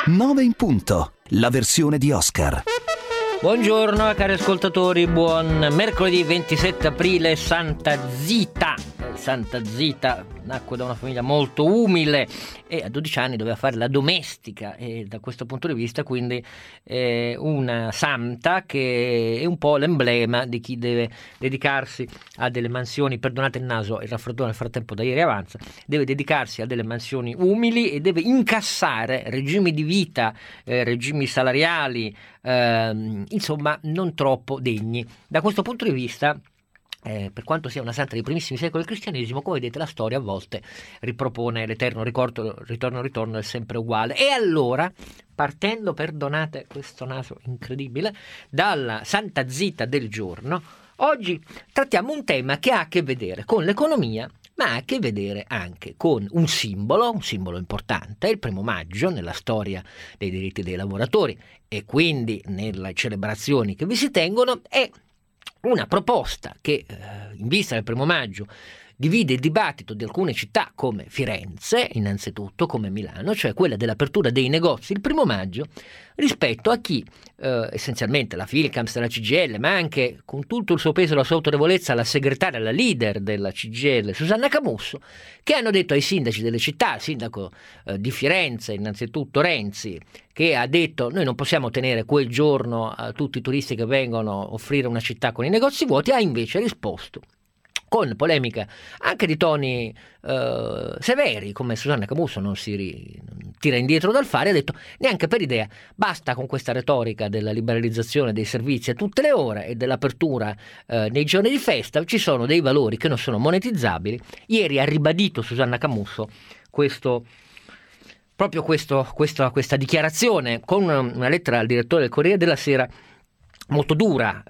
9 in punto, la versione di Oscar. Buongiorno cari ascoltatori, buon mercoledì 27 aprile. Santa Zita nacque da una famiglia molto umile e a 12 anni doveva fare la domestica, e da questo punto di vista quindi una santa che è un po' l'emblema di chi deve dedicarsi a delle mansioni, perdonate il naso, il raffreddore nel frattempo da ieri avanza, deve dedicarsi a delle mansioni umili e deve incassare regimi di vita, regimi salariali, insomma non troppo degni. Da questo punto di vista, per quanto sia una santa dei primissimi secoli del cristianesimo, come vedete la storia a volte ripropone l'eterno ritorno è sempre uguale. E allora, partendo, perdonate questo naso incredibile, dalla Santa Zita del giorno, oggi trattiamo un tema che ha a che vedere con l'economia, ma ha a che vedere anche con un simbolo importante. Il 1° maggio nella storia dei diritti dei lavoratori e quindi nelle celebrazioni che vi si tengono è una proposta che in vista del 1° maggio divide il dibattito di alcune città come Firenze, innanzitutto come Milano, cioè quella dell'apertura dei negozi il 1° maggio, rispetto a chi, essenzialmente la Filcams, la CGIL, ma anche con tutto il suo peso e la sua autorevolezza la segretaria, la leader della CGIL, Susanna Camusso, che hanno detto ai sindaci delle città, il sindaco di Firenze, innanzitutto Renzi, che ha detto noi non possiamo tenere quel giorno a tutti i turisti che vengono a offrire una città con i negozi vuoti, ha invece risposto con polemica anche di toni severi, come Susanna Camusso non tira indietro dal fare, ha detto neanche per idea, basta con questa retorica della liberalizzazione dei servizi a tutte le ore e dell'apertura nei giorni di festa, ci sono dei valori che non sono monetizzabili. Ieri ha ribadito Susanna Camusso questa dichiarazione con una lettera al direttore del Corriere della Sera molto dura,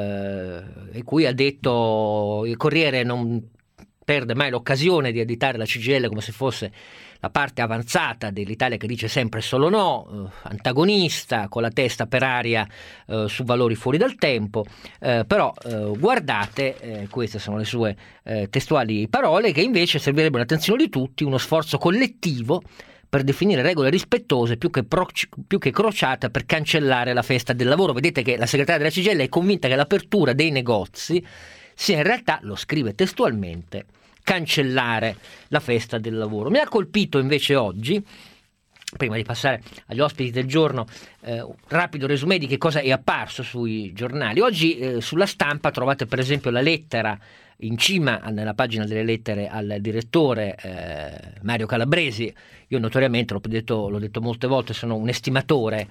in cui ha detto il Corriere non perde mai l'occasione di additare la CGIL come se fosse la parte avanzata dell'Italia che dice sempre solo no, antagonista, con la testa per aria su valori fuori dal tempo, però guardate, queste sono le sue testuali parole, che invece servirebbe un'attenzione di tutti, uno sforzo collettivo per definire regole rispettose più che crociate per cancellare la festa del lavoro. Vedete che la segretaria della CGIL è convinta che l'apertura dei negozi sia in realtà, lo scrive testualmente, cancellare la festa del lavoro. Mi ha colpito invece oggi, prima di passare agli ospiti del giorno, un rapido resumé di che cosa è apparso sui giornali. Oggi sulla Stampa trovate per esempio la lettera in cima nella pagina delle lettere al direttore Mario Calabresi. Io notoriamente, l'ho detto molte volte, sono un estimatore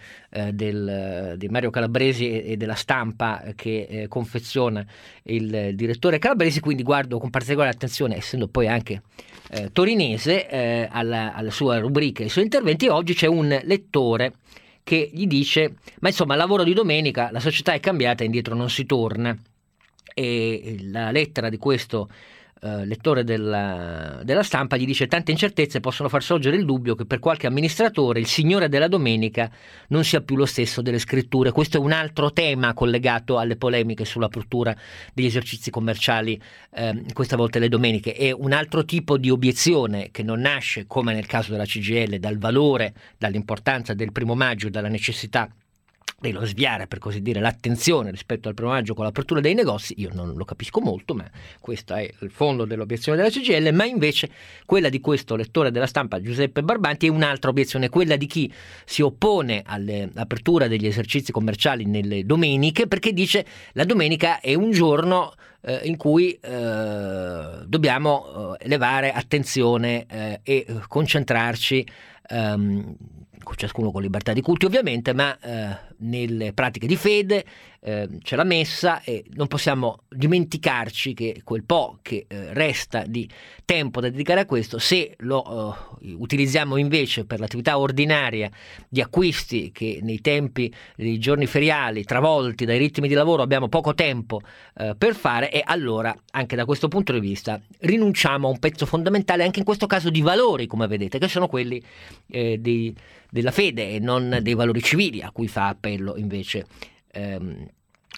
di Mario Calabresi e della Stampa che confeziona il direttore Calabresi, quindi guardo con particolare attenzione, essendo poi anche torinese, alla sua rubrica e ai suoi interventi. Oggi c'è un lettore che gli dice ma insomma lavoro di domenica, la società è cambiata, indietro non si torna. E la lettera di questo lettore della Stampa gli dice tante incertezze possono far sorgere il dubbio che per qualche amministratore il signore della domenica non sia più lo stesso delle scritture. Questo è un altro tema collegato alle polemiche sull'apertura degli esercizi commerciali, questa volta le domeniche. È un altro tipo di obiezione che non nasce, come nel caso della CGIL, dal valore, dall'importanza del 1° maggio, dalla necessità dello sviare, per così dire, l'attenzione rispetto al 1° maggio con l'apertura dei negozi. Io non lo capisco molto, ma questo è il fondo dell'obiezione della CGIL. Ma invece quella di questo lettore della Stampa, Giuseppe Barbanti, è un'altra obiezione, quella di chi si oppone all'apertura degli esercizi commerciali nelle domeniche, perché dice la domenica è un giorno in cui dobbiamo elevare attenzione e concentrarci, ciascuno con libertà di culti ovviamente, ma nelle pratiche di fede c'è la messa e non possiamo dimenticarci che quel po' che resta di tempo da dedicare a questo, se lo utilizziamo invece per l'attività ordinaria di acquisti che nei tempi dei giorni feriali travolti dai ritmi di lavoro abbiamo poco tempo per fare, e allora anche da questo punto di vista rinunciamo a un pezzo fondamentale, anche in questo caso di valori, come vedete, che sono quelli della fede e non dei valori civili a cui fa appello invece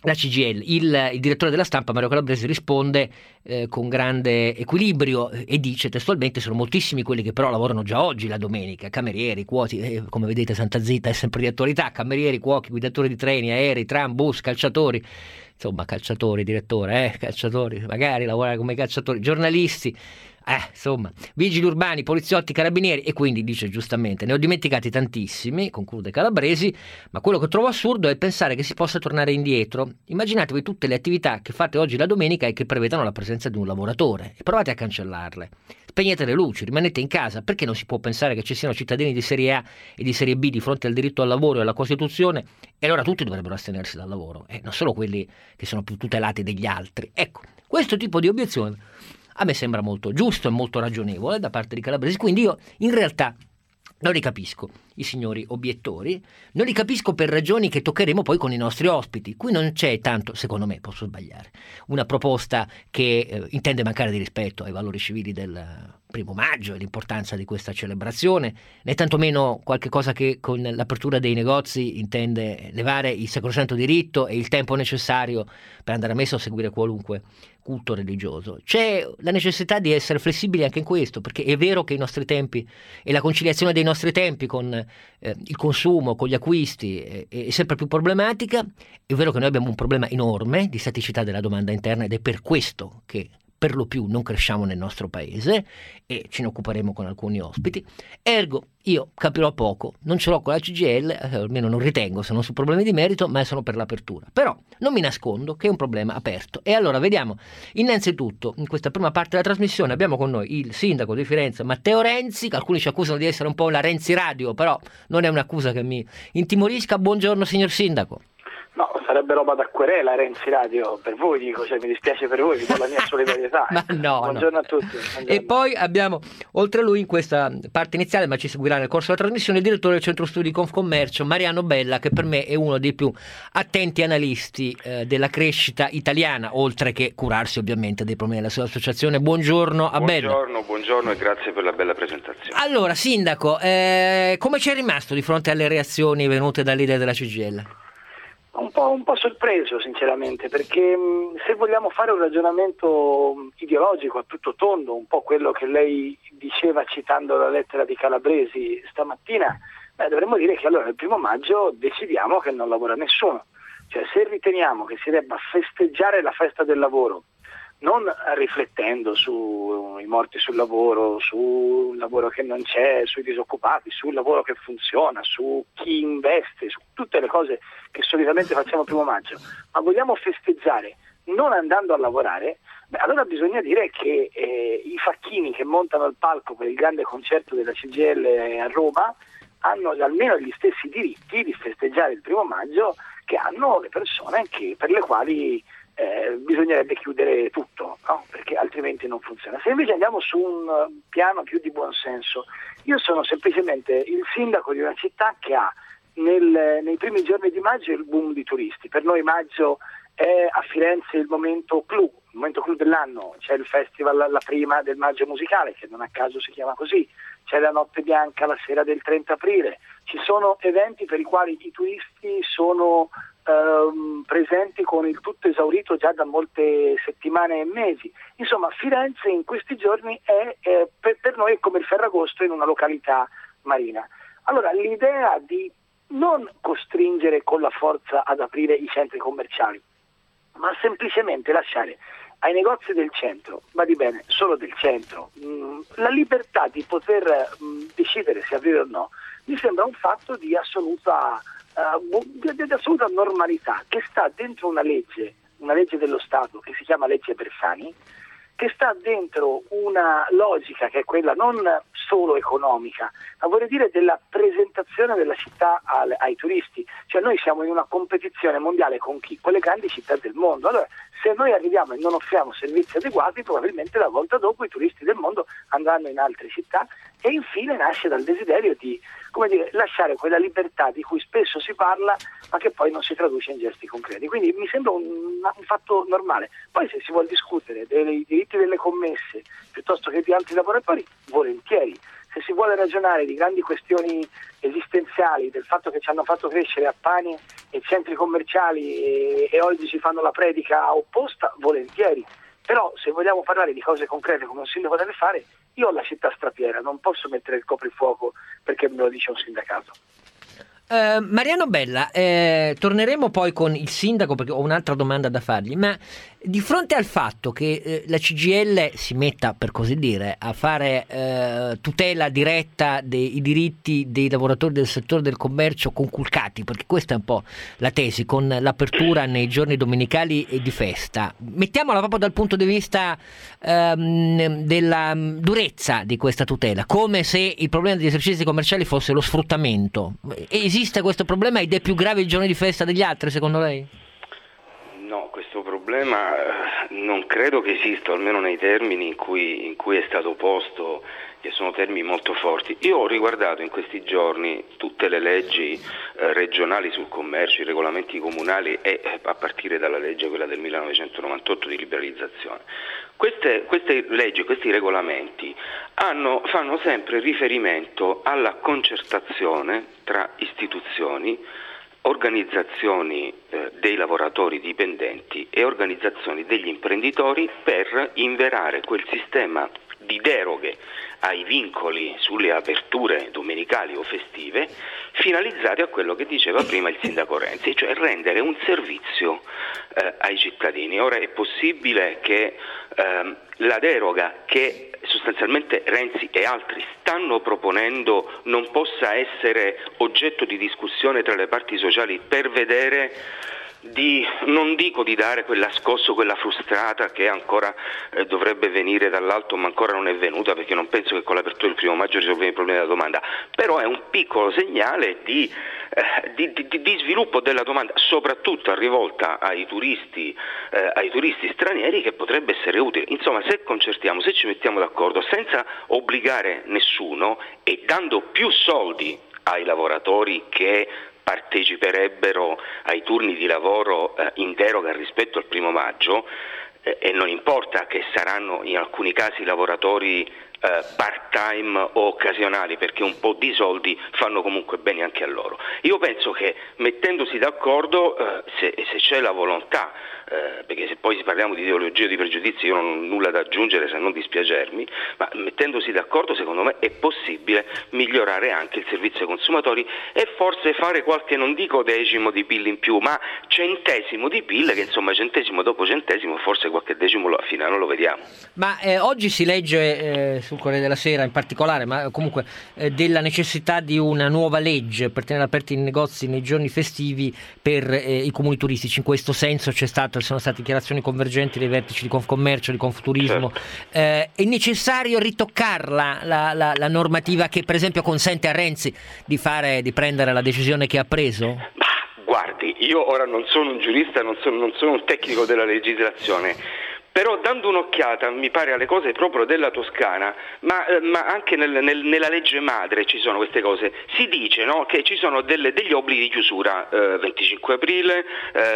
la CGIL. Il direttore della Stampa, Mario Calabresi, risponde con grande equilibrio e dice testualmente: sono moltissimi quelli che però lavorano già oggi la domenica, camerieri, cuochi, come vedete Santa Zita è sempre di attualità, camerieri, cuochi, guidatori di treni, aerei, tram, bus, calciatori, insomma calciatori, direttore, calciatori, magari lavorare come calciatori, giornalisti, insomma, vigili urbani, poliziotti, carabinieri, e quindi dice giustamente: ne ho dimenticati tantissimi, conclude Calabresi, ma quello che trovo assurdo è pensare che si possa tornare indietro. Immaginatevi tutte le attività che fate oggi la domenica e che prevedono la presenza di un lavoratore e provate a cancellarle. Spegnete le luci, rimanete in casa. Perché non si può pensare che ci siano cittadini di serie A e di serie B di fronte al diritto al lavoro e alla Costituzione, e allora tutti dovrebbero astenersi dal lavoro, non solo quelli che sono più tutelati degli altri? Ecco, questo tipo di obiezione a me sembra molto giusto e molto ragionevole da parte di Calabresi, quindi io in realtà non li capisco i signori obiettori, non li capisco per ragioni che toccheremo poi con i nostri ospiti. Qui non c'è tanto, secondo me, posso sbagliare, una proposta che intende mancare di rispetto ai valori civili del 1° maggio e l'importanza di questa celebrazione, né tantomeno qualche cosa che con l'apertura dei negozi intende levare il sacrosanto diritto e il tempo necessario per andare a messa o seguire qualunque culto religioso. C'è la necessità di essere flessibili anche in questo, perché è vero che i nostri tempi e la conciliazione dei nostri tempi con il consumo, con gli acquisti è sempre più problematica. È vero che noi abbiamo un problema enorme di staticità della domanda interna ed è per questo che per lo più non cresciamo nel nostro paese, e ce ne occuperemo con alcuni ospiti. Ergo io capirò poco, non ce l'ho con la CGIL, almeno non ritengo, se non su problemi di merito, ma sono per l'apertura. Però non mi nascondo che è un problema aperto. E allora vediamo, innanzitutto in questa prima parte della trasmissione abbiamo con noi il sindaco di Firenze Matteo Renzi, che alcuni ci accusano di essere un po' la Renzi Radio, però non è un'accusa che mi intimorisca. Buongiorno signor sindaco. No, sarebbe roba da querela Renzi Radio, per voi dico, mi dispiace per voi, vi do la mia solidarietà. Ma no, buongiorno no. a tutti. Buongiorno. E poi abbiamo, oltre a lui in questa parte iniziale, ma ci seguirà nel corso della trasmissione, il direttore del centro studi Confcommercio, Mariano Bella, che per me è uno dei più attenti analisti della crescita italiana, oltre che curarsi ovviamente dei problemi della sua associazione. Buongiorno a Bella. Buongiorno e grazie per la bella presentazione. Allora, sindaco, come ci è rimasto di fronte alle reazioni venute dal leader della CGIL? Un po' sorpreso sinceramente, perché se vogliamo fare un ragionamento ideologico a tutto tondo, un po' quello che lei diceva citando la lettera di Calabresi stamattina, dovremmo dire che allora il 1° maggio decidiamo che non lavora nessuno. Cioè, se riteniamo che si debba festeggiare la festa del lavoro, non riflettendo sui morti sul lavoro, sul lavoro che non c'è, sui disoccupati, sul lavoro che funziona, su chi investe, su tutte le cose che solitamente facciamo il 1° maggio, ma vogliamo festeggiare non andando a lavorare, allora bisogna dire che i facchini che montano il palco per il grande concerto della CGIL a Roma hanno almeno gli stessi diritti di festeggiare il 1° maggio che hanno le persone per le quali bisognerebbe chiudere tutto, no? Perché altrimenti non funziona. Se invece andiamo su un piano più di buonsenso, io sono semplicemente il sindaco di una città che ha nei primi giorni di maggio il boom di turisti. Per noi maggio è a Firenze il momento clou dell'anno. C'è il festival la prima del Maggio Musicale, che non a caso si chiama così, c'è la Notte Bianca la sera del 30 aprile, ci sono eventi per i quali i turisti sono presenti con il tutto esaurito già da molte settimane e mesi. Insomma, Firenze in questi giorni è per noi è come il Ferragosto in una località marina. Allora l'idea di non costringere con la forza ad aprire i centri commerciali, ma semplicemente lasciare ai negozi del centro, va di bene, solo del centro, la libertà di poter decidere se aprire o no, mi sembra un fatto di assoluta normalità, che sta dentro una legge dello Stato che si chiama legge Bersani, che sta dentro una logica che è quella non solo economica, ma vorrei dire della presentazione della città ai turisti. Cioè noi siamo in una competizione mondiale con chi? Con le grandi città del mondo. Allora, se noi arriviamo e non offriamo servizi adeguati, probabilmente la volta dopo i turisti del mondo andranno in altre città, e infine nasce dal desiderio di, lasciare quella libertà di cui spesso si parla, ma che poi non si traduce in gesti concreti. Quindi mi sembra un fatto normale. Poi se si vuole discutere dei diritti delle commesse piuttosto che di altri lavoratori, volentieri. Se si vuole ragionare di grandi questioni esistenziali commerciali, del fatto che ci hanno fatto crescere a pani e centri commerciali e oggi ci fanno la predica opposta, volentieri. Però se vogliamo parlare di cose concrete come un sindaco deve fare, io ho la città strapiena, non posso mettere il coprifuoco perché me lo dice un sindacato. Mariano Bella, torneremo poi con il sindaco perché ho un'altra domanda da fargli, ma di fronte al fatto che la CGIL si metta, per così dire, a fare tutela diretta dei diritti dei lavoratori del settore del commercio conculcati, perché questa è un po' la tesi, con l'apertura nei giorni domenicali e di festa, mettiamola proprio dal punto di vista della durezza di questa tutela, come se il problema degli esercizi commerciali fosse lo sfruttamento. Esiste questo problema ed è più grave il giorno di festa degli altri, secondo lei? No, questo problema non credo che esista, almeno nei termini in cui è stato posto, che sono termini molto forti. Io ho riguardato in questi giorni tutte le leggi regionali sul commercio, i regolamenti comunali e a partire dalla legge, quella del 1998 di liberalizzazione. Queste leggi, questi regolamenti fanno sempre riferimento alla concertazione tra istituzioni, organizzazioni dei lavoratori dipendenti e organizzazioni degli imprenditori per inverare quel sistema di deroghe ai vincoli sulle aperture domenicali o festive finalizzati a quello che diceva prima il sindaco Renzi, cioè rendere un servizio ai cittadini. Ora è possibile che la deroga che sostanzialmente Renzi e altri stanno proponendo non possa essere oggetto di discussione tra le parti sociali per vedere non dico di dare quella scossa, quella frustrata che ancora dovrebbe venire dall'alto ma ancora non è venuta, perché non penso che con l'apertura del 1 maggio risolviamo i problemi della domanda, però è un piccolo segnale di sviluppo della domanda, soprattutto rivolta ai turisti stranieri, che potrebbe essere utile. Insomma, se concertiamo, se ci mettiamo d'accordo senza obbligare nessuno e dando più soldi ai lavoratori che parteciperebbero ai turni di lavoro in deroga rispetto al 1 maggio, e non importa che saranno in alcuni casi lavoratori part-time o occasionali, perché un po' di soldi fanno comunque bene anche a loro. Io penso che mettendosi d'accordo, se c'è la volontà, perché se poi parliamo di ideologia o di pregiudizi io non ho nulla da aggiungere se non dispiacermi, ma mettendosi d'accordo secondo me è possibile migliorare anche il servizio ai consumatori e forse fare qualche, non dico decimo di PIL in più, ma centesimo di PIL, che insomma centesimo dopo centesimo forse qualche decimo alla fine non lo vediamo. Ma oggi si legge sul Corriere della Sera in particolare, ma comunque della necessità di una nuova legge per tenere aperti i negozi nei giorni festivi per i comuni turistici. In questo senso sono state dichiarazioni convergenti dei vertici di Confcommercio, di Confturismo. Certo. È necessario ritoccarla la normativa che per esempio consente a Renzi di prendere la decisione che ha preso? Guardi, io ora non sono un giurista, non sono un tecnico della legislazione, però dando un'occhiata mi pare alle cose proprio della Toscana, ma anche nella legge madre ci sono queste cose. Si dice, no, che ci sono degli obblighi di chiusura, 25 aprile,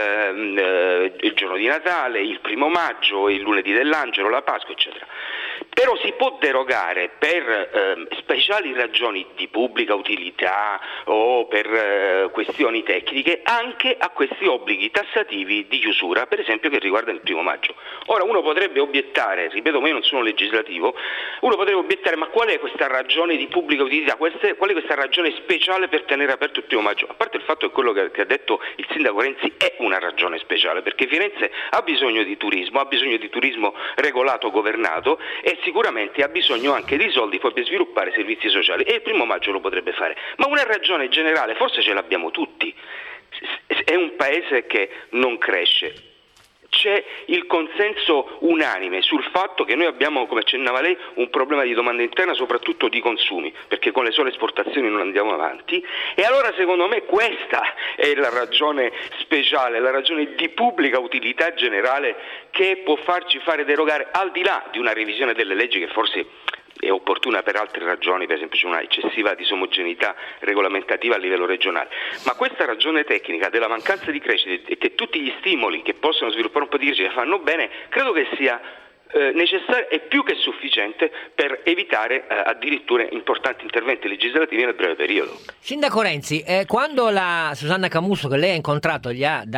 il giorno di Natale, il 1 maggio, il lunedì dell'Angelo, la Pasqua, eccetera. Però si può derogare per speciali ragioni di pubblica utilità o per questioni tecniche anche a questi obblighi tassativi di chiusura, per esempio che riguardano il 1 maggio. Ora uno potrebbe obiettare, ripeto, ma io non sono legislativo, uno potrebbe obiettare: ma qual è questa ragione di pubblica utilità? Qual è questa ragione speciale per tenere aperto il 1 maggio? A parte il fatto che quello che ha detto il sindaco Renzi è una ragione speciale, perché Firenze ha bisogno di turismo regolato, governato, e sicuramente ha bisogno anche di soldi poi per sviluppare servizi sociali, e il 1 maggio lo potrebbe fare. Ma una ragione generale forse ce l'abbiamo tutti. È un paese che non cresce. C'è il consenso unanime sul fatto che noi abbiamo, come accennava lei, un problema di domanda interna, soprattutto di consumi, perché con le sole esportazioni non andiamo avanti. E allora secondo me questa è la ragione speciale, la ragione di pubblica utilità generale che può farci fare derogare, al di là di una revisione delle leggi che forse è opportuna per altre ragioni, per esempio c'è una eccessiva disomogeneità regolamentativa a livello regionale, ma questa ragione tecnica della mancanza di crescita e che tutti gli stimoli che possono sviluppare un po' di crescita fanno bene, credo che sia necessaria e più che sufficiente per evitare addirittura importanti interventi legislativi nel breve periodo. Sindaco Renzi, quando la Susanna Camusso, che lei ha incontrato, gli ha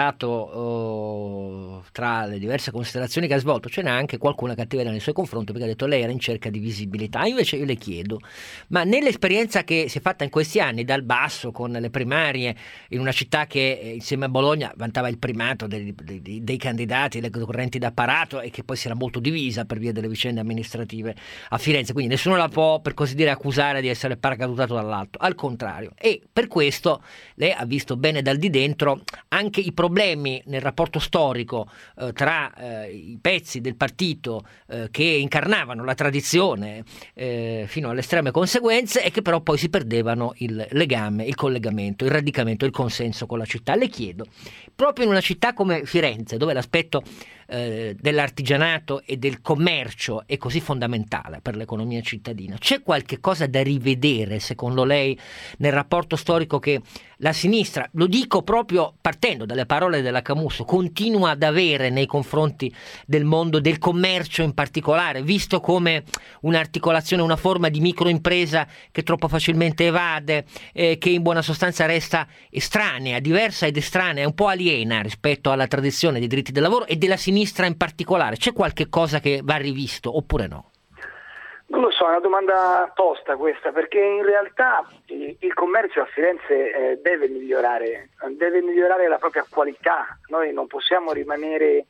dato tra le diverse considerazioni che ha svolto, ce n'è anche qualcuna cattiveria nei suoi confronti, perché ha detto lei era in cerca di visibilità. Invece io le chiedo, ma nell'esperienza che si è fatta in questi anni dal basso, con le primarie in una città che insieme a Bologna vantava il primato dei candidati, le correnti d'apparato, e che poi si era molto divisa per via delle vicende amministrative a Firenze, quindi nessuno la può, per così dire, accusare di essere paracadutato dall'alto, al contrario, e per questo lei ha visto bene dal di dentro anche i problemi nel rapporto storico tra i pezzi del partito che incarnavano la tradizione fino alle estreme conseguenze, e che però poi si perdevano il legame, il collegamento, il radicamento, il consenso con la città. Le chiedo, proprio in una città come Firenze, dove l'aspetto dell'artigianato e del commercio è così fondamentale per l'economia cittadina, c'è qualche cosa da rivedere secondo lei nel rapporto storico che la sinistra, lo dico proprio partendo dalle parole della Camusso, continua ad avere nei confronti del mondo del commercio in particolare, visto come un'articolazione, una forma di microimpresa che troppo facilmente evade, che in buona sostanza resta estranea, diversa ed estranea, un po' aliena rispetto alla tradizione dei diritti del lavoro e della sinistra in particolare? C'è qualche cosa che va rivisto oppure no? Non lo so, è una domanda tosta questa, perché in realtà il commercio a Firenze deve migliorare la propria qualità. Noi non possiamo rimanere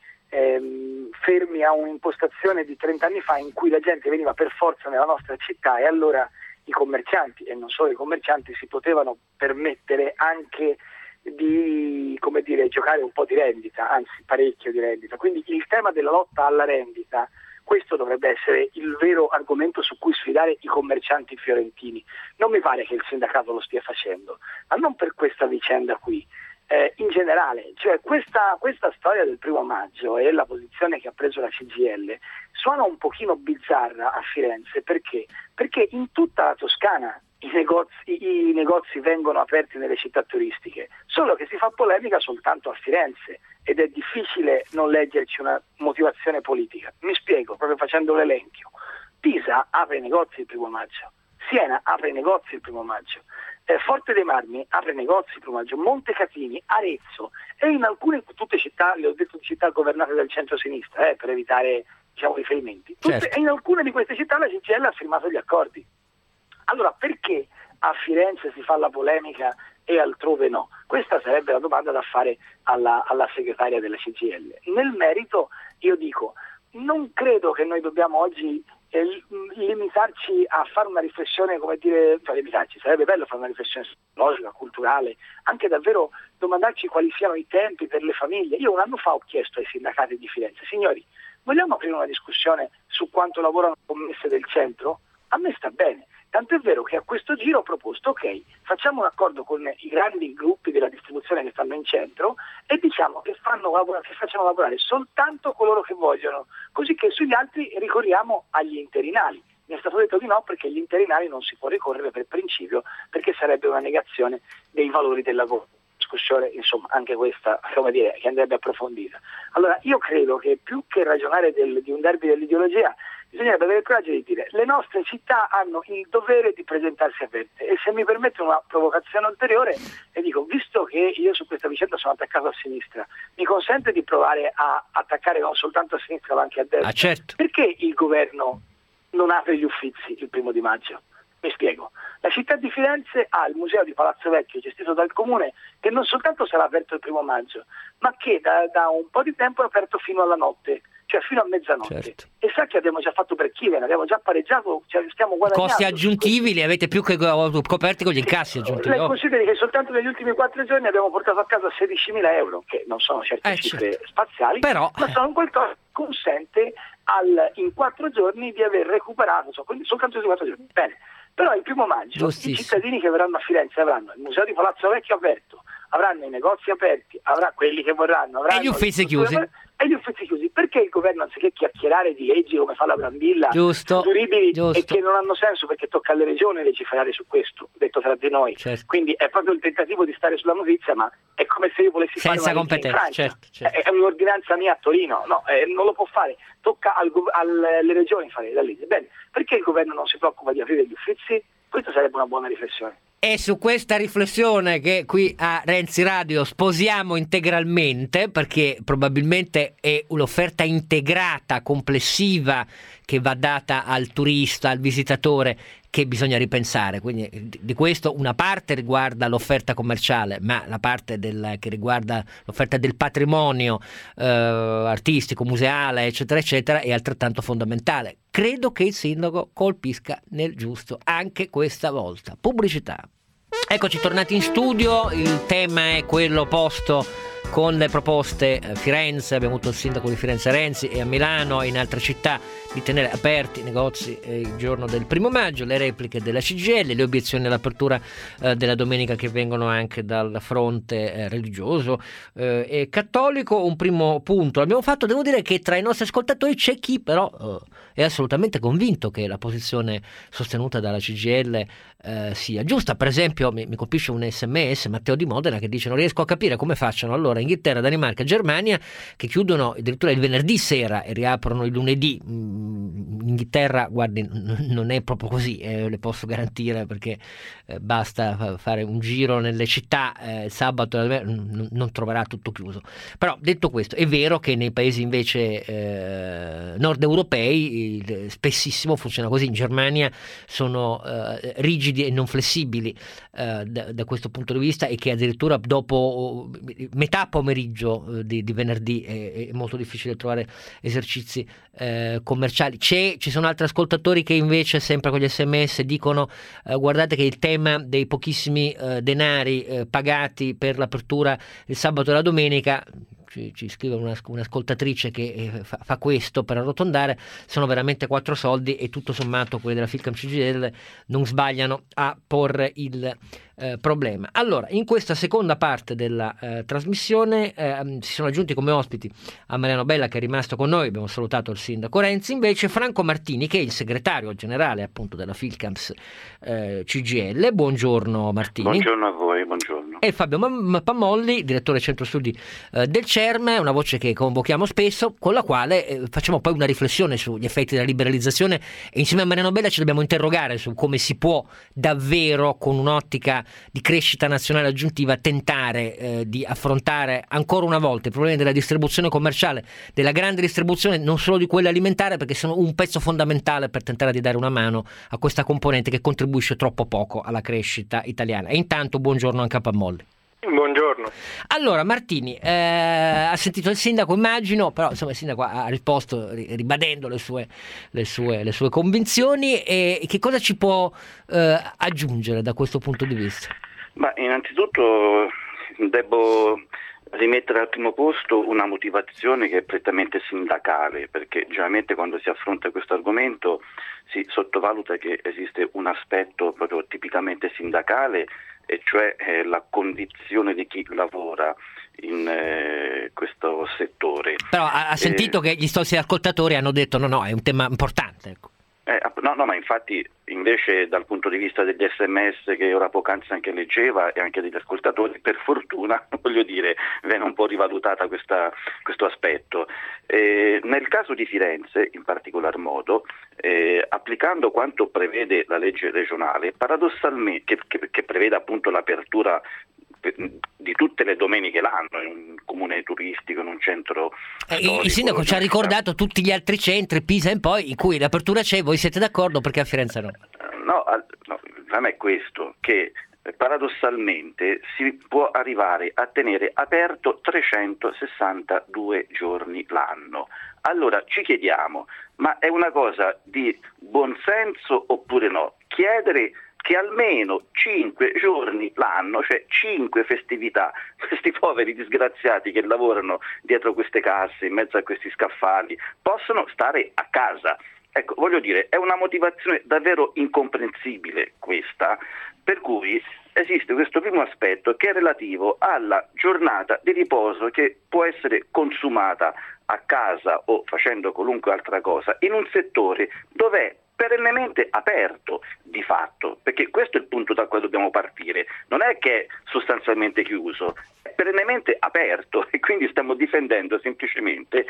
fermi a un'impostazione di 30 anni fa in cui la gente veniva per forza nella nostra città, e allora i commercianti, e non solo i commercianti, si potevano permettere anche di, come dire, giocare un po' di rendita, anzi parecchio di rendita. Quindi il tema della lotta alla rendita, questo dovrebbe essere il vero argomento su cui sfidare i commercianti fiorentini. Non mi pare che il sindacato lo stia facendo, ma non per questa vicenda qui. In generale, cioè questa storia del 1° maggio e la posizione che ha preso la CGIL suona un pochino bizzarra a Firenze. Perché? Perché in tutta la Toscana i negozi vengono aperti nelle città turistiche, solo che si fa polemica soltanto a Firenze, ed è difficile non leggerci una motivazione politica. Mi spiego, proprio facendo l'elenchio. Pisa apre i negozi il 1° maggio, Siena apre i negozi il 1° maggio, Forte dei Marmi apre negozi il 1° maggio, Montecatini, Arezzo, e in alcune, tutte città, le ho detto, città governate dal centro-sinistra, per evitare, diciamo, riferimenti. Certo. E in alcune di queste città la CGIL ha firmato gli accordi. Allora perché a Firenze si fa la polemica e altrove no? Questa sarebbe la domanda da fare alla segretaria della CGIL. Nel merito io dico, non credo che noi dobbiamo oggi limitarci a fare una riflessione, come dire, sarebbe bello fare una riflessione logica, culturale, anche davvero domandarci quali siano i tempi per le famiglie. Io un anno fa ho chiesto ai sindacati di Firenze: signori, vogliamo aprire una discussione su quanto lavorano le commesse del centro? A me sta bene. Tanto è vero che a questo giro ho proposto, ok, facciamo un accordo con i grandi gruppi della distribuzione che stanno in centro e diciamo che facciano lavorare soltanto coloro che vogliono, così che sugli altri ricorriamo agli interinali. Mi è stato detto di no, perché gli interinali non si può ricorrere per principio, perché sarebbe una negazione dei valori del lavoro. Discussione, insomma, anche questa, come dire, che andrebbe approfondita. Allora, io credo che più che ragionare di un derby dell'ideologia, bisognerebbe avere il coraggio di dire: le nostre città hanno il dovere di presentarsi aperte. E se mi permette una provocazione ulteriore, e dico, visto che io su questa vicenda sono attaccato a sinistra, mi consente di provare a attaccare non soltanto a sinistra ma anche a destra? Certo. Perché il governo non apre gli Uffizi il 1° maggio? Mi spiego. La città di Firenze ha il museo di Palazzo Vecchio, gestito dal comune, che non soltanto sarà aperto il 1° maggio, ma che da un po' di tempo è aperto fino alla notte, cioè fino a mezzanotte. Certo. E sa che abbiamo già fatto per Kiven, abbiamo già pareggiato, cioè stiamo guadagnando. Costi aggiuntivi li avete più che coperti con gli incassi aggiuntivi. Lei consideri che soltanto negli ultimi 4 giorni abbiamo portato a casa 16.000 euro, che non sono certe cifre spaziali, però, ma sono qualcosa che consente in 4 giorni di aver recuperato, quindi soltanto in 4 giorni. Bene. Però il 1° maggio i cittadini che verranno a Firenze avranno il museo di Palazzo Vecchio aperto, avranno i negozi aperti, quelli che vorranno, avranno e gli uffizi chiusi. e gli Uffizi chiusi. Perché il governo, anziché chiacchierare di leggi come fa la Brambilla, duribili e che non hanno senso, perché tocca alle regioni legiferare su questo, detto tra di noi, certo. Quindi è proprio il tentativo di stare sulla notizia, ma è come se io volessi senza fare una competenza, legge in Francia. certo. È un'ordinanza mia a Torino, no, non lo può fare, tocca alle regioni fare la legge. Bene, perché il governo non si preoccupa di aprire gli Uffizi? Questa sarebbe una buona riflessione. E su questa riflessione che qui a Renzi Radio sposiamo integralmente, perché probabilmente è l'offerta integrata, complessiva, che va data al turista, al visitatore, che bisogna ripensare. Quindi di questo una parte riguarda l'offerta commerciale, ma la parte che riguarda l'offerta del patrimonio artistico, museale, eccetera, eccetera, è altrettanto fondamentale. Credo che il sindaco colpisca nel giusto anche questa volta. Pubblicità. Eccoci tornati in studio, il tema è quello posto con le proposte Firenze, abbiamo avuto il sindaco di Firenze Renzi, e a Milano e in altre città di tenere aperti i negozi il giorno del 1° maggio, le repliche della CGIL, le obiezioni all'apertura della domenica che vengono anche dal fronte religioso e cattolico. Un primo punto abbiamo fatto. Devo dire che tra i nostri ascoltatori c'è chi però è assolutamente convinto che la posizione sostenuta dalla CGIL sia giusta. Per esempio mi colpisce un SMS, Matteo di Modena, che dice: non riesco a capire come facciano allora Inghilterra, Danimarca e Germania, che chiudono addirittura il venerdì sera e riaprono il lunedì. Inghilterra, guardi, non è proprio così, le posso garantire, perché basta fare un giro nelle città, il sabato non troverà tutto chiuso. Però detto questo, è vero che nei paesi invece nord europei spessissimo funziona così. In Germania sono rigidi e non flessibili da questo punto di vista, e che addirittura dopo metà pomeriggio di venerdì è molto difficile trovare esercizi commerciali. Ci sono altri ascoltatori che invece, sempre con gli SMS, dicono guardate che il tema dei pochissimi denari pagati per l'apertura il sabato e la domenica, ci scrive un'ascoltatrice che fa questo per arrotondare, sono veramente 4 soldi, e tutto sommato quelli della Filcam CGIL non sbagliano a porre il problema. Allora, in questa seconda parte della trasmissione si sono aggiunti come ospiti a Mariano Bella, che è rimasto con noi, abbiamo salutato il sindaco Renzi, invece Franco Martini, che è il segretario generale appunto della Filcams CGIL. Buongiorno Martini. Buongiorno a voi, buongiorno. E Fabio Pammolli, direttore centro studi del CERM, una voce che convochiamo spesso, con la quale facciamo poi una riflessione sugli effetti della liberalizzazione, e insieme a Mariano Bella ci dobbiamo interrogare su come si può davvero, con un'ottica di crescita nazionale aggiuntiva, tentare di affrontare ancora una volta i problemi della distribuzione commerciale, della grande distribuzione, non solo di quella alimentare, perché sono un pezzo fondamentale per tentare di dare una mano a questa componente che contribuisce troppo poco alla crescita italiana. E intanto buongiorno anche a Pammolli. Buongiorno. Allora Martini, ha sentito il sindaco, immagino, però insomma il sindaco ha risposto ribadendo le sue convinzioni, e che cosa ci può aggiungere da questo punto di vista? Ma innanzitutto devo rimettere al primo posto una motivazione che è prettamente sindacale, perché generalmente quando si affronta questo argomento si sottovaluta che esiste un aspetto proprio tipicamente sindacale, e cioè la condizione di chi lavora in questo settore. Però ha sentito che gli stessi ascoltatori hanno detto no, è un tema importante, ecco. No, ma infatti invece dal punto di vista degli SMS che ora poc'anzi anche leggeva, e anche degli ascoltatori, per fortuna, voglio dire, viene un po' rivalutata questo aspetto. Nel caso di Firenze, in particolar modo, applicando quanto prevede la legge regionale, paradossalmente, che prevede appunto l'apertura di tutte le domeniche l'anno in un comune turistico, in un centro storico. Il sindaco ci ha ricordato tutti gli altri centri, Pisa e poi, in cui l'apertura c'è. Voi siete d'accordo, perché a Firenze no? No, il problema è questo, che paradossalmente si può arrivare a tenere aperto 362 giorni l'anno. Allora ci chiediamo, ma è una cosa di buonsenso oppure no? Chiedere che almeno 5 giorni l'anno, cioè 5 festività, questi poveri disgraziati che lavorano dietro queste casse, in mezzo a questi scaffali, possono stare a casa. Ecco, voglio dire, è una motivazione davvero incomprensibile questa, per cui esiste questo primo aspetto che è relativo alla giornata di riposo che può essere consumata a casa o facendo qualunque altra cosa in un settore dove è perennemente aperto di fatto, perché questo è il punto da cui dobbiamo partire, non è che è sostanzialmente chiuso, è perennemente aperto e quindi stiamo difendendo semplicemente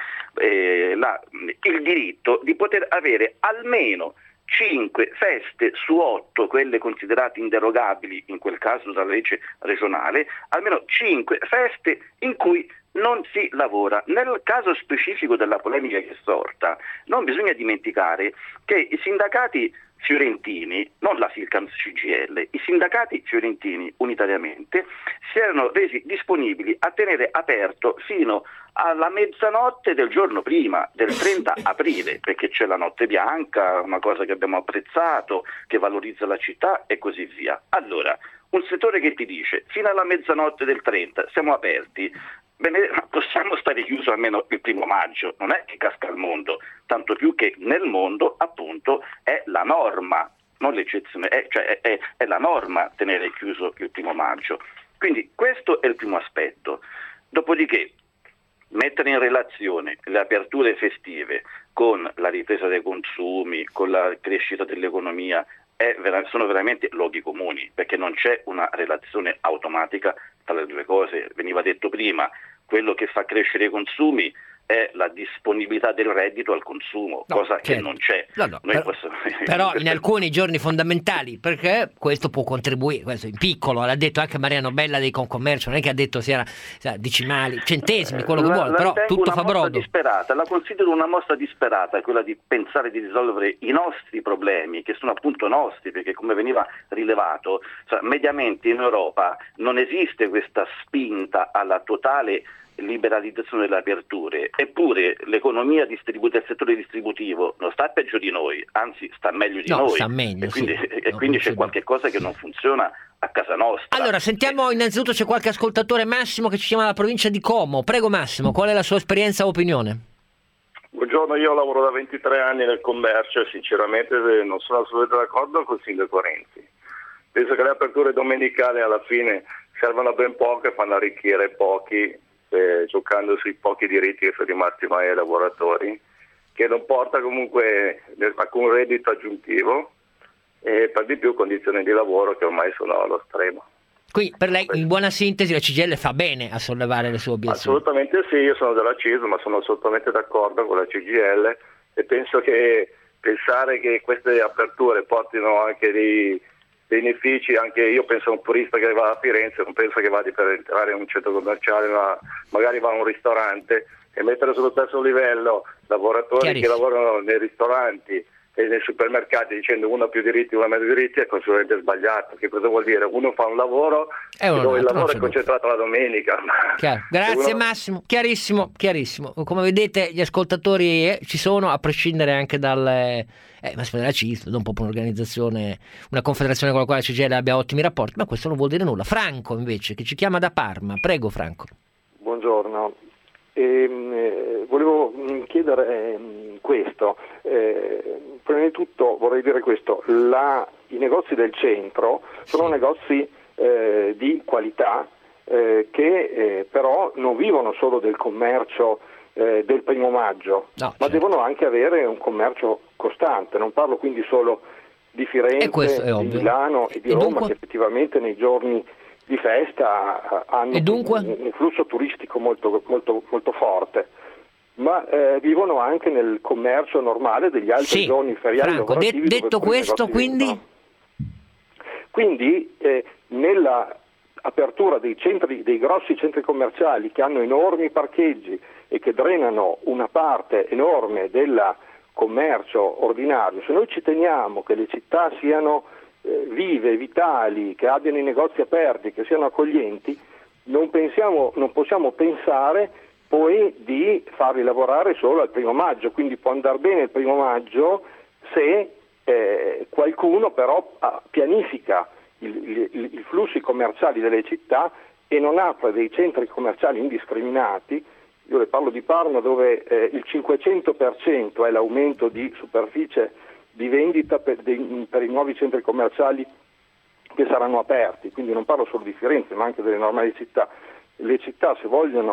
il diritto di poter avere almeno 5 feste su 8, quelle considerate inderogabili in quel caso dalla legge regionale, almeno 5 feste in cui non si lavora. Nel caso specifico della polemica che è sorta, non bisogna dimenticare che i sindacati fiorentini, non la Filcams CGL, i sindacati fiorentini unitariamente si erano resi disponibili a tenere aperto fino alla mezzanotte del giorno prima, del 30 aprile, perché c'è la notte bianca, una cosa che abbiamo apprezzato, che valorizza la città e così via. Allora, un settore che ti dice fino alla mezzanotte del 30 siamo aperti, bene, possiamo stare chiusi almeno il 1° maggio, non è che casca il mondo, tanto più che nel mondo appunto è la norma, non l'eccezione, è la norma tenere chiuso il 1° maggio. Quindi questo è il primo aspetto. Dopodiché mettere in relazione le aperture festive con la ripresa dei consumi, con la crescita dell'economia, sono veramente luoghi comuni, perché non c'è una relazione automatica tra le due cose. Veniva detto prima, quello che fa crescere i consumi è la disponibilità del reddito al consumo, cosa che non c'è. Però in alcuni giorni fondamentali, perché questo può contribuire, questo in piccolo, l'ha detto anche Mariano Bella dei Concommercio, non è che ha detto si era decimali, centesimi, quello che vuole, però tutto fa brodo. La considero una mossa disperata, quella di pensare di risolvere i nostri problemi, che sono appunto nostri, perché come veniva rilevato, mediamente in Europa non esiste questa spinta alla totale liberalizzazione delle aperture, eppure l'economia del settore distributivo non sta peggio di noi, anzi sta meglio di noi, sta meglio, e quindi c'è qualche cosa che non funziona a casa nostra. Allora sentiamo, innanzitutto c'è qualche ascoltatore, Massimo, che ci chiama dalla provincia di Como. Prego Massimo, qual è la sua esperienza o opinione? Buongiorno, io lavoro da 23 anni nel commercio e sinceramente non sono assolutamente d'accordo con il sindaco Renzi. Penso che le aperture domenicali alla fine servono a ben poco e fanno arricchire pochi, giocando sui pochi diritti che sono rimasti mai ai lavoratori, che non porta comunque alcun reddito aggiuntivo e per di più condizioni di lavoro che ormai sono allo stremo. Quindi per lei, in buona sintesi, la CGIL fa bene a sollevare le sue obiezioni? Assolutamente sì, io sono della CISL, ma sono assolutamente d'accordo con la CGIL e penso che pensare che queste aperture portino anche dei benefici, anche io penso a un turista che va a Firenze, non penso che vada per entrare in un centro commerciale, ma magari va a un ristorante, e mettere sullo stesso livello lavoratori che lavorano nei ristoranti e nei supermercati dicendo uno ha più diritti, uno ha meno diritti, è assolutamente sbagliato. Che cosa vuol dire? Uno fa un lavoro dove il lavoro è concentrato la domenica. Grazie Massimo, chiarissimo. Come vedete gli ascoltatori ci sono, a prescindere anche dal Massimo della CISL, non proprio un'organizzazione, una confederazione con la quale la CGIL abbia ottimi rapporti, ma questo non vuol dire nulla. Franco invece, che ci chiama da Parma, prego Franco. Buongiorno. Volevo chiedere questo, prima di tutto vorrei dire questo, i negozi del centro sono negozi di qualità che però non vivono solo del commercio del 1° maggio, ma devono anche avere un commercio costante. Non parlo quindi solo di Firenze, di Milano e di Roma, che effettivamente nei giorni di festa hanno un flusso turistico molto, molto, molto forte, ma vivono anche nel commercio normale degli altri giorni feriali. Franco, detto questo, quindi nella apertura dei grossi centri commerciali che hanno enormi parcheggi e che drenano una parte enorme del commercio ordinario, se noi ci teniamo che le città siano vive, vitali, che abbiano i negozi aperti, che siano accoglienti, non possiamo pensare poi di farli lavorare solo al 1° maggio, quindi può andare bene il 1° maggio se qualcuno però pianifica i flussi commerciali delle città e non apre dei centri commerciali indiscriminati. Io le parlo di Parma, dove il 500% è l'aumento di superficie di vendita per i nuovi centri commerciali che saranno aperti, quindi non parlo solo di Firenze ma anche delle normali città. Le città, se vogliono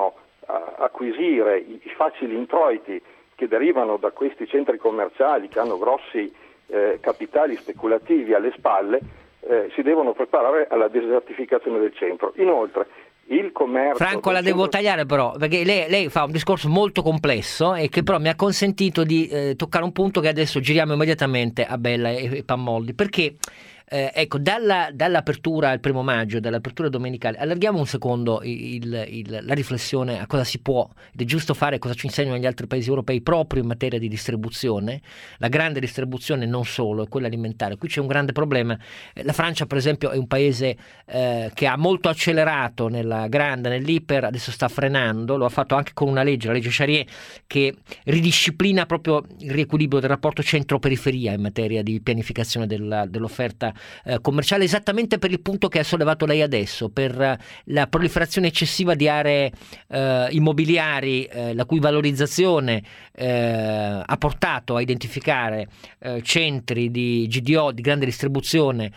acquisire i facili introiti che derivano da questi centri commerciali che hanno grossi capitali speculativi alle spalle, si devono preparare alla desertificazione del centro. Inoltre il commercio... Franco, la devo tagliare però, perché lei fa un discorso molto complesso e che però mi ha consentito di toccare un punto che adesso giriamo immediatamente a Bella e Pammoldi, perché ecco, dall'apertura il 1° maggio, dall'apertura domenicale, allarghiamo un secondo la riflessione a cosa si può ed è giusto fare, cosa ci insegnano gli altri paesi europei proprio in materia di distribuzione, la grande distribuzione non solo, è quella alimentare. Qui c'è un grande problema. La Francia per esempio è un paese che ha molto accelerato nell'iper, adesso sta frenando, lo ha fatto anche con una legge, la legge Charrier, che ridisciplina proprio il riequilibrio del rapporto centro-periferia in materia di pianificazione dell'offerta commerciale, esattamente per il punto che ha sollevato lei adesso, per la proliferazione eccessiva di aree immobiliari, la cui valorizzazione ha portato a identificare centri di GDO di grande distribuzione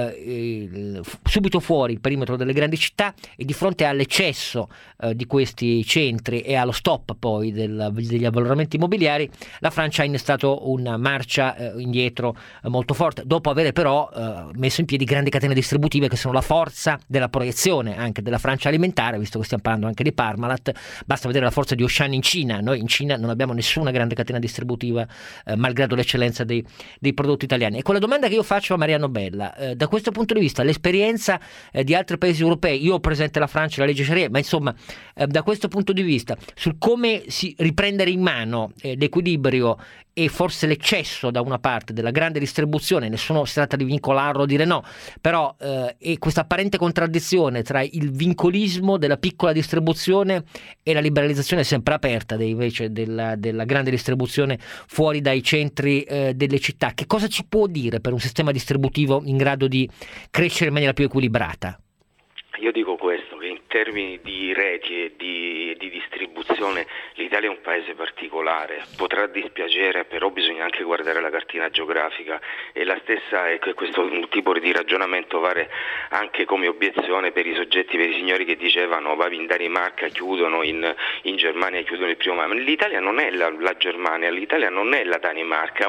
subito fuori il perimetro delle grandi città, e di fronte all'eccesso di questi centri e allo stop poi degli avvaloramenti immobiliari, la Francia ha innestato una marcia indietro molto forte, dopo avere però messo in piedi grandi catene distributive che sono la forza della proiezione anche della Francia alimentare, visto che stiamo parlando anche di Parmalat. Basta vedere la forza di Auchan in Cina. Noi in Cina non abbiamo nessuna grande catena distributiva malgrado l'eccellenza dei prodotti italiani. E con la domanda che io faccio a Mariano Bella, da questo punto di vista l'esperienza di altri paesi europei, io ho presente la Francia, la legge Charrier, ma insomma da questo punto di vista sul come si riprendere in mano l'equilibrio e forse l'eccesso da una parte della grande distribuzione, nessuno si tratta di vincolarlo o dire no, però e questa apparente contraddizione tra il vincolismo della piccola distribuzione e la liberalizzazione sempre aperta invece della grande distribuzione fuori dai centri delle città. Che cosa ci può dire per un sistema distributivo in grado di crescere in maniera più equilibrata? Io dico questo, che in termini di reti e di distribuzione l'Italia è un paese particolare, potrà dispiacere, però bisogna anche guardare la cartina geografica, e la stessa è che questo tipo di ragionamento vale anche come obiezione per i soggetti, per i signori che dicevano in Danimarca chiudono, in Germania chiudono il 1° maggio. L'Italia non è la Germania, l'Italia non è la Danimarca,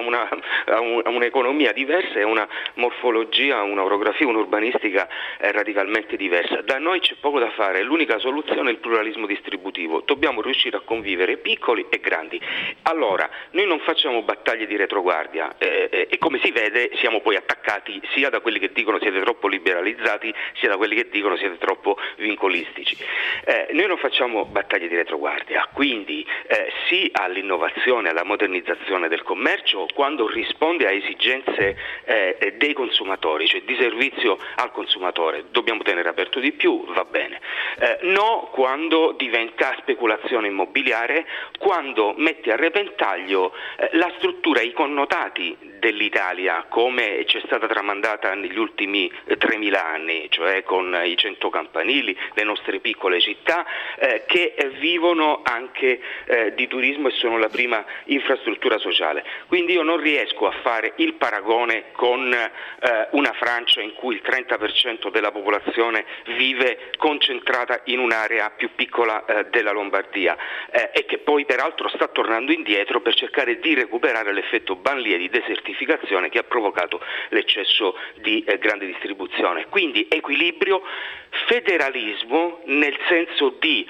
ha un'economia diversa e una morfologia, un'orografia, un'urbanistica radicalmente diversa. Da noi c'è poco da fare, l'unica soluzione è il pluralismo distributivo, dobbiamo riuscire a convivere piccoli e grandi. Allora, noi non facciamo battaglie di retroguardia e come si vede siamo poi attaccati sia da quelli che dicono siete troppo liberalizzati, sia da quelli che dicono siete troppo vincolistici. Noi non facciamo battaglie di retroguardia, quindi sì all'innovazione, alla modernizzazione del commercio quando risponde a esigenze dei consumatori, cioè di servizio al consumatore. Dobbiamo tenere aperto di più, va bene. No quando diventa speculazione immobiliare, quando mette a repentaglio la struttura, i connotati dell'Italia come c'è stata tramandata negli ultimi 3.000 anni, cioè con i 100 campanili, le nostre piccole città che vivono anche di turismo e sono la prima infrastruttura sociale. Quindi io non riesco a fare il paragone con una Francia in cui il 30% della popolazione vive concentrata in un'area più piccola della Lombardia e che poi peraltro sta tornando indietro per cercare di recuperare l'effetto banlieue di desertificazione che ha provocato l'eccesso di grande distribuzione. Quindi equilibrio, federalismo nel senso di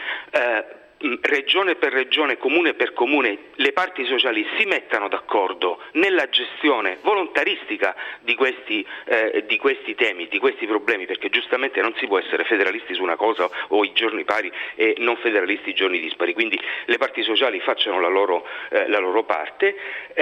regione per regione, comune per comune, le parti sociali si mettano d'accordo nella gestione volontaristica di questi temi, di questi problemi, perché giustamente non si può essere federalisti su una cosa o i giorni pari e non federalisti i giorni dispari, quindi le parti sociali facciano la loro parte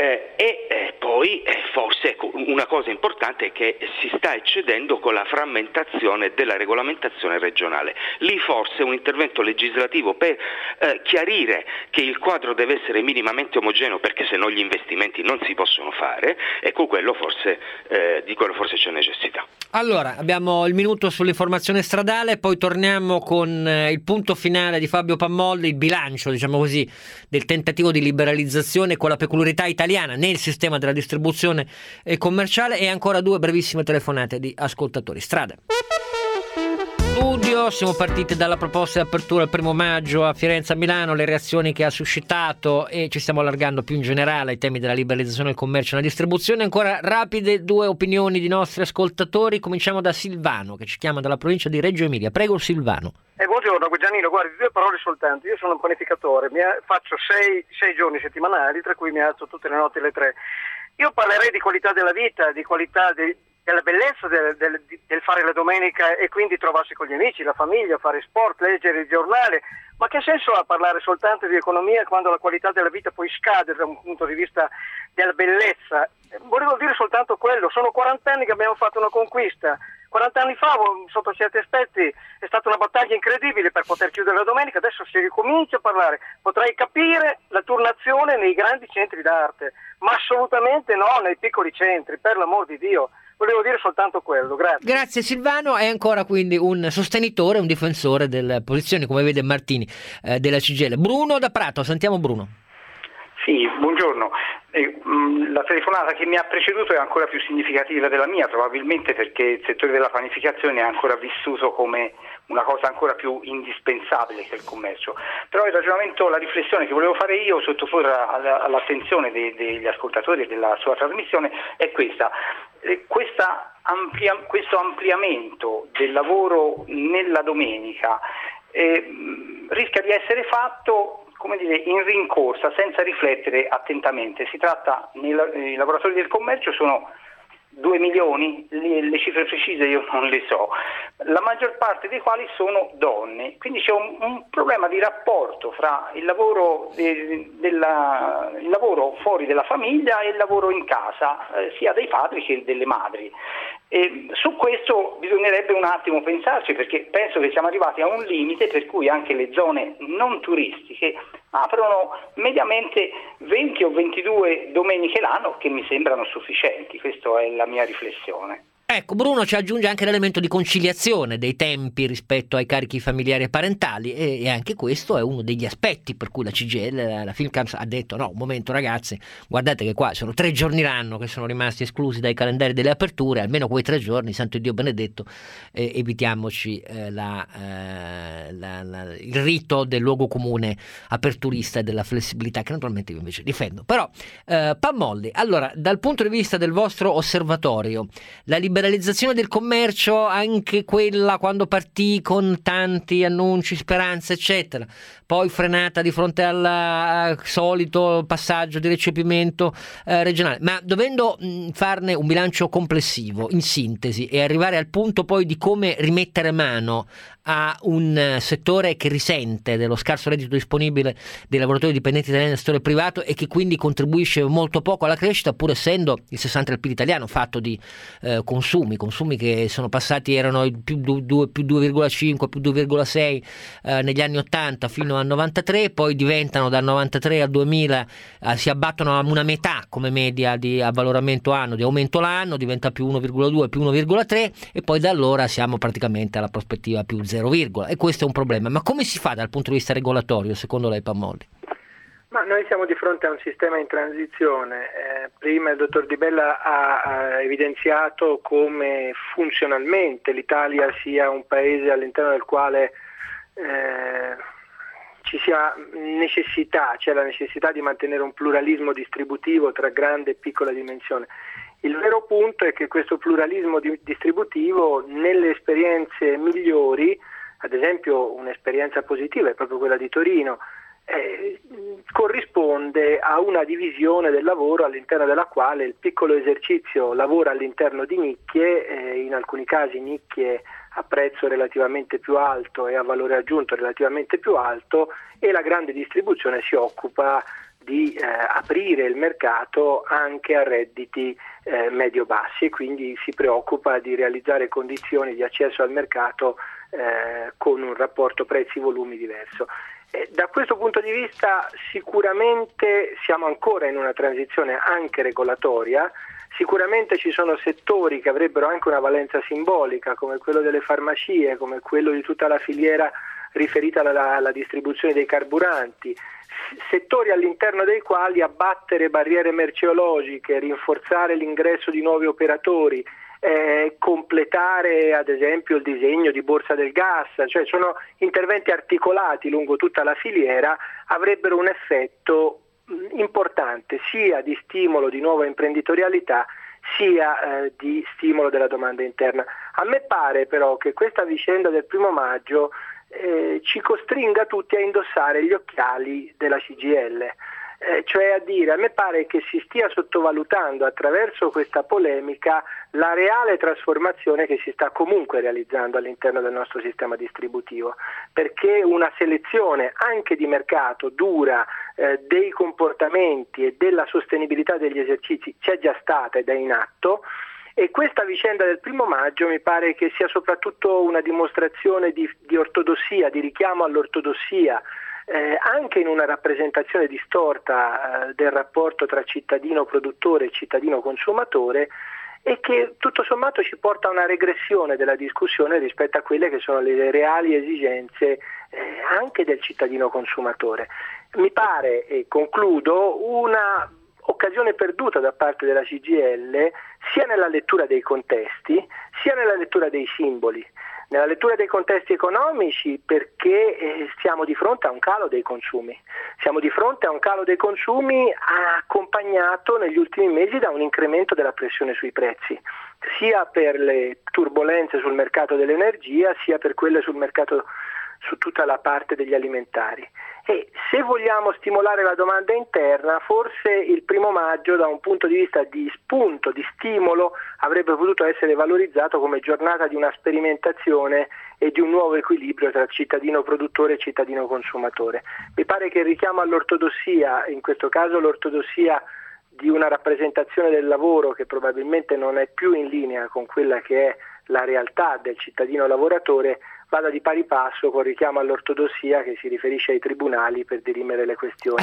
e poi forse una cosa importante è che si sta eccedendo con la frammentazione della regolamentazione regionale. Lì forse un intervento legislativo per chiarire che il quadro deve essere minimamente omogeneo, perché se no gli investimenti non si possono fare, ecco di quello forse c'è necessità. Allora, abbiamo il minuto sull'informazione stradale, poi torniamo con il punto finale di Fabio Pammoldi, il bilancio, diciamo così, del tentativo di liberalizzazione con la peculiarità italiana nel sistema della distribuzione commerciale, e ancora 2 brevissime telefonate di ascoltatori. Strada. studio. Siamo partiti dalla proposta di apertura il 1 maggio a Firenze, a Milano, le reazioni che ha suscitato, e ci stiamo allargando più in generale ai temi della liberalizzazione del commercio e della distribuzione. Ancora rapide 2 opinioni di nostri ascoltatori. Cominciamo da Silvano, che ci chiama dalla provincia di Reggio Emilia. Prego Silvano. Buongiorno Giannino, guardi, 2 parole soltanto. Io sono un panificatore, faccio 6 giorni settimanali, tra cui mi alzo tutte le notti alle 3. Io parlerei di qualità della vita, di qualità della bellezza del fare la domenica e quindi trovarsi con gli amici, la famiglia, fare sport, leggere il giornale. Ma che senso ha parlare soltanto di economia quando la qualità della vita poi scade da un punto di vista della bellezza? Volevo dire soltanto quello, sono 40 anni che abbiamo fatto una conquista. 40 anni fa, sotto certi aspetti, è stata una battaglia incredibile per poter chiudere la domenica. Adesso si ricomincia a parlare. Potrei capire la turnazione nei grandi centri d'arte, ma assolutamente no nei piccoli centri, per l'amor di Dio. Volevo dire soltanto quello, grazie. Grazie Silvano. È ancora quindi un sostenitore, un difensore delle posizioni, come vede Martini, della CGIL. Bruno da Prato, sentiamo Bruno. Sì, buongiorno. La telefonata che mi ha preceduto è ancora più significativa della mia, probabilmente perché il settore della panificazione è ancora vissuto come una cosa ancora più indispensabile che il commercio. Però il ragionamento, la riflessione che volevo fare io, sottoporre all'attenzione degli ascoltatori e della sua trasmissione, è questa. Questo ampliamento del lavoro nella domenica rischia di essere fatto, come dire, in rincorsa, senza riflettere attentamente. Si tratta, i lavoratori del commercio sono 2 milioni, le cifre precise io non le so, la maggior parte dei quali sono donne, quindi c'è un problema di rapporto fra il lavoro, il lavoro fuori della famiglia e il lavoro in casa, sia dei padri che delle madri. E su questo bisognerebbe un attimo pensarci, perché penso che siamo arrivati a un limite per cui anche le zone non turistiche aprono mediamente 20 o 22 domeniche l'anno, che mi sembrano sufficienti. Questa è la mia riflessione. Ecco, Bruno ci aggiunge anche l'elemento di conciliazione dei tempi rispetto ai carichi familiari e parentali, e anche questo è uno degli aspetti per cui la CGIL, la Filmcams, ha detto no, un momento ragazzi, guardate che qua sono 3 giorni l'anno che sono rimasti esclusi dai calendari delle aperture, almeno quei 3 giorni, santo Dio benedetto, evitiamoci il rito del luogo comune aperturista e della flessibilità, che naturalmente io invece difendo. Però Pammolli, allora, dal punto di vista del vostro osservatorio, la liberalizzazione del commercio, anche quella quando partì con tanti annunci, speranze eccetera, poi frenata di fronte al solito passaggio di recepimento regionale, ma dovendo farne un bilancio complessivo, in sintesi, e arrivare al punto poi di come rimettere mano a un settore che risente dello scarso reddito disponibile dei lavoratori dipendenti italiani nel settore privato e che quindi contribuisce molto poco alla crescita, pur essendo il 60 del PIL italiano fatto di consumi che sono passati, erano più 2,5, più 2,6 negli anni 80 fino al 93, poi diventano dal 93 al 2000, si abbattono a una metà come media di avvaloramento anno, di aumento l'anno, diventa più 1,2, più 1,3, e poi da allora siamo praticamente alla prospettiva più 0, e questo è un problema. Ma come si fa dal punto di vista regolatorio, secondo lei, Pammolli? Ma noi siamo di fronte a un sistema in transizione. Prima il dottor Di Bella ha evidenziato come funzionalmente l'Italia sia un paese all'interno del quale ci sia c'è la necessità di mantenere un pluralismo distributivo tra grande e piccola dimensione. Il vero punto è che questo pluralismo distributivo nelle esperienze migliori, ad esempio un'esperienza positiva è proprio quella di Torino, corrisponde a una divisione del lavoro all'interno della quale il piccolo esercizio lavora all'interno di nicchie, in alcuni casi nicchie a prezzo relativamente più alto e a valore aggiunto relativamente più alto, e la grande distribuzione si occupa di aprire il mercato anche a redditi medio-bassi, e quindi si preoccupa di realizzare condizioni di accesso al mercato con un rapporto prezzi-volumi diverso. Da questo punto di vista sicuramente siamo ancora in una transizione anche regolatoria. Sicuramente ci sono settori che avrebbero anche una valenza simbolica, come quello delle farmacie, come quello di tutta la filiera riferita alla distribuzione dei carburanti, settori all'interno dei quali abbattere barriere merceologiche, rinforzare l'ingresso di nuovi operatori completare ad esempio il disegno di borsa del gas, cioè sono interventi articolati lungo tutta la filiera, avrebbero un effetto importante sia di stimolo di nuova imprenditorialità sia di stimolo della domanda interna. A me pare però che questa vicenda del 1° maggio ci costringa tutti a indossare gli occhiali della CGIL, cioè a dire, a me pare che si stia sottovalutando attraverso questa polemica la reale trasformazione che si sta comunque realizzando all'interno del nostro sistema distributivo, perché una selezione anche di mercato dura dei comportamenti e della sostenibilità degli esercizi c'è già stata ed è in atto. E questa vicenda del 1° maggio mi pare che sia soprattutto una dimostrazione di ortodossia, di richiamo all'ortodossia, anche in una rappresentazione distorta del rapporto tra cittadino produttore e cittadino consumatore, e che tutto sommato ci porta a una regressione della discussione rispetto a quelle che sono le reali esigenze anche del cittadino consumatore. Mi pare, e concludo, una occasione perduta da parte della CGIL sia nella lettura dei contesti sia nella lettura dei simboli. Nella lettura dei contesti economici perché siamo di fronte a un calo dei consumi. Siamo di fronte a un calo dei consumi accompagnato negli ultimi mesi da un incremento della pressione sui prezzi, sia per le turbolenze sul mercato dell'energia sia per quelle sul mercato, su tutta la parte degli alimentari. E se vogliamo stimolare la domanda interna, forse il 1° maggio da un punto di vista di spunto, di stimolo, avrebbe potuto essere valorizzato come giornata di una sperimentazione e di un nuovo equilibrio tra cittadino produttore e cittadino consumatore. Mi pare che il richiamo all'ortodossia, in questo caso l'ortodossia di una rappresentazione del lavoro che probabilmente non è più in linea con quella che è la realtà del cittadino lavoratore, vada di pari passo col richiamo all'ortodossia che si riferisce ai tribunali per dirimere le questioni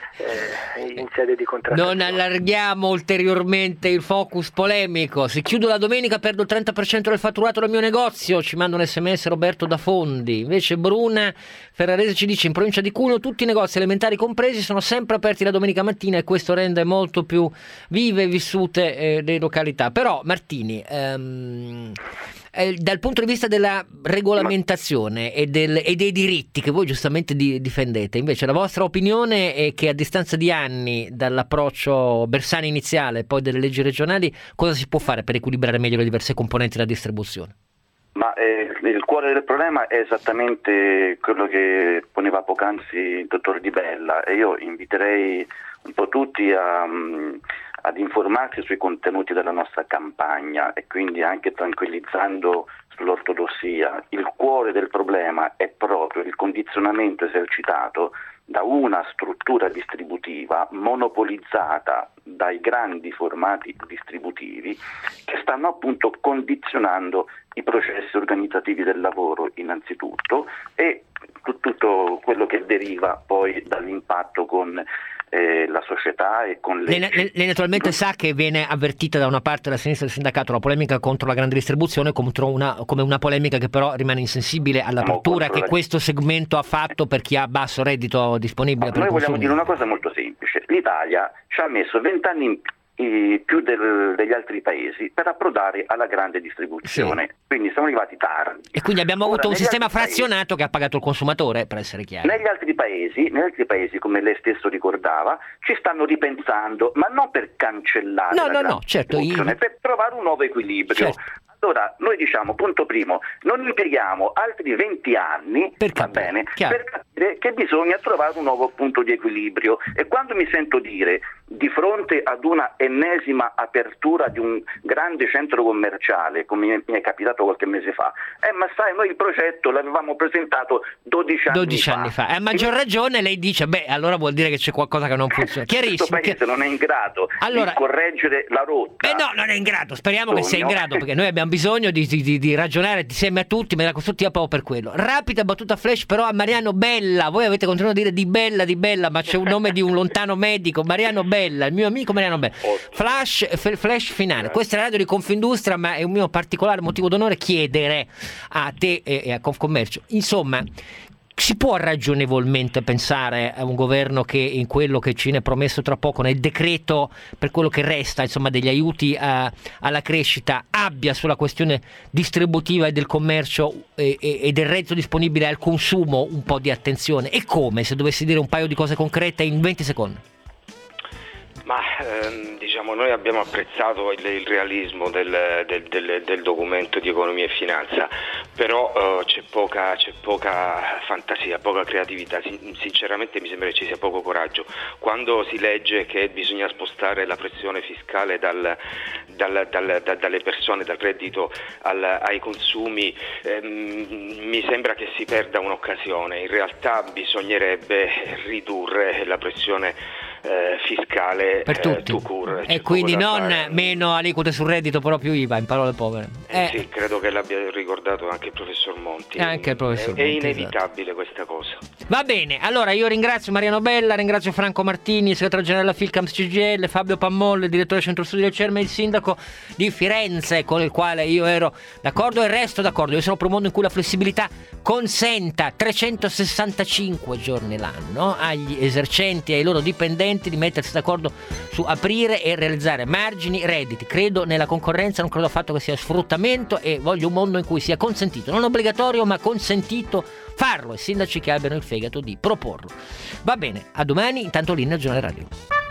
in sede di contrattazione. Non allarghiamo ulteriormente il focus polemico. Se chiudo la domenica perdo il 30% del fatturato del mio negozio, ci manda un SMS Roberto da Fondi. Invece Bruna Ferrarese ci dice: in provincia di Cuneo tutti i negozi elementari compresi sono sempre aperti la domenica mattina e questo rende molto più vive e vissute le località. Però Martini, dal punto di vista della regolamentazione e dei diritti che voi giustamente difendete, invece la vostra opinione è che a distanza di anni dall'approccio Bersani iniziale e poi delle leggi regionali, cosa si può fare per equilibrare meglio le diverse componenti della distribuzione? Ma il cuore del problema è esattamente quello che poneva poc'anzi il dottor Di Bella, e io inviterei un po' tutti ad informarsi sui contenuti della nostra campagna e quindi anche tranquillizzando sull'ortodossia. Il cuore del problema è proprio il condizionamento esercitato da una struttura distributiva monopolizzata dai grandi formati distributivi che stanno appunto condizionando i processi organizzativi del lavoro innanzitutto e tutto quello che deriva poi dall'impatto con la società e con le... Lei naturalmente sa che viene avvertita da una parte della sinistra del sindacato la polemica contro la grande distribuzione come una polemica che però rimane insensibile all'apertura che questo segmento ha fatto per chi ha basso reddito disponibile per i consumi. Noi vogliamo dire una cosa molto semplice: l'Italia ci ha messo 20 anni in più degli altri paesi per approdare alla grande distribuzione, quindi siamo arrivati tardi e quindi abbiamo avuto un sistema frazionato che ha pagato il consumatore, per essere chiari. Negli altri paesi, come lei stesso ricordava, ci stanno ripensando, ma non per cancellare per trovare un nuovo equilibrio. Certo. Allora, noi diciamo, punto primo, non impieghiamo altri 20 anni per capire che bisogna trovare un nuovo punto di equilibrio. E quando mi sento dire, di fronte ad una ennesima apertura di un grande centro commerciale, come mi è capitato qualche mese fa, ma sai, noi il progetto l'avevamo presentato 12 anni fa. A maggior ragione lei dice, allora vuol dire che c'è qualcosa che non funziona. Chiarissimo. Questo paese non è in grado di correggere la rotta. No, non è in grado, speriamo che sia in grado, perché noi abbiamo bisogno di ragionare insieme a tutti, ma la costruttiva proprio per quello. Rapida battuta flash però a Mariano Bella. Voi avete continuato a dire Di Bella, ma c'è un nome di un lontano medico, Mariano Bella, il mio amico Mariano Bella. Flash finale. Questa è la radio di Confindustria, ma è un mio particolare motivo d'onore chiedere a te e a Confcommercio, insomma, si può ragionevolmente pensare a un governo che in quello che ci ne è promesso tra poco nel decreto per quello che resta, insomma, degli aiuti alla crescita, abbia sulla questione distributiva e del commercio e del reddito disponibile al consumo un po' di attenzione? E come, se dovessi dire un paio di cose concrete in 20 secondi? Ma diciamo, noi abbiamo apprezzato il realismo del documento di economia e finanza, però c'è poca fantasia, poca creatività. Sinceramente mi sembra che ci sia poco coraggio. Quando si legge che bisogna spostare la pressione fiscale dalle persone, dal reddito ai consumi, mi sembra che si perda un'occasione. In realtà bisognerebbe ridurre la pressione fiscale per tutti, e quindi non meno aliquote sul reddito, però più IVA, in parole povere. Sì, credo che l'abbia ricordato anche il professor Monti. Anche il professor Monti, è inevitabile, esatto, questa cosa. Va bene, allora io ringrazio Mariano Bella, ringrazio Franco Martini, segretario generale della Filcams CGIL, Fabio Pammolle, direttore Centro Studi del CERM, e il sindaco di Firenze, con il quale io ero d'accordo e resto d'accordo. Io sono per un mondo in cui la flessibilità consenta 365 giorni l'anno agli esercenti e ai loro dipendenti di mettersi d'accordo su aprire e realizzare margini, redditi. Credo nella concorrenza, non credo affatto che sia sfruttamento, e voglio un mondo in cui sia consentito, non obbligatorio ma consentito farlo, e sindaci che abbiano il fegato di proporlo. Va bene, a domani, intanto linea al Giornale Radio.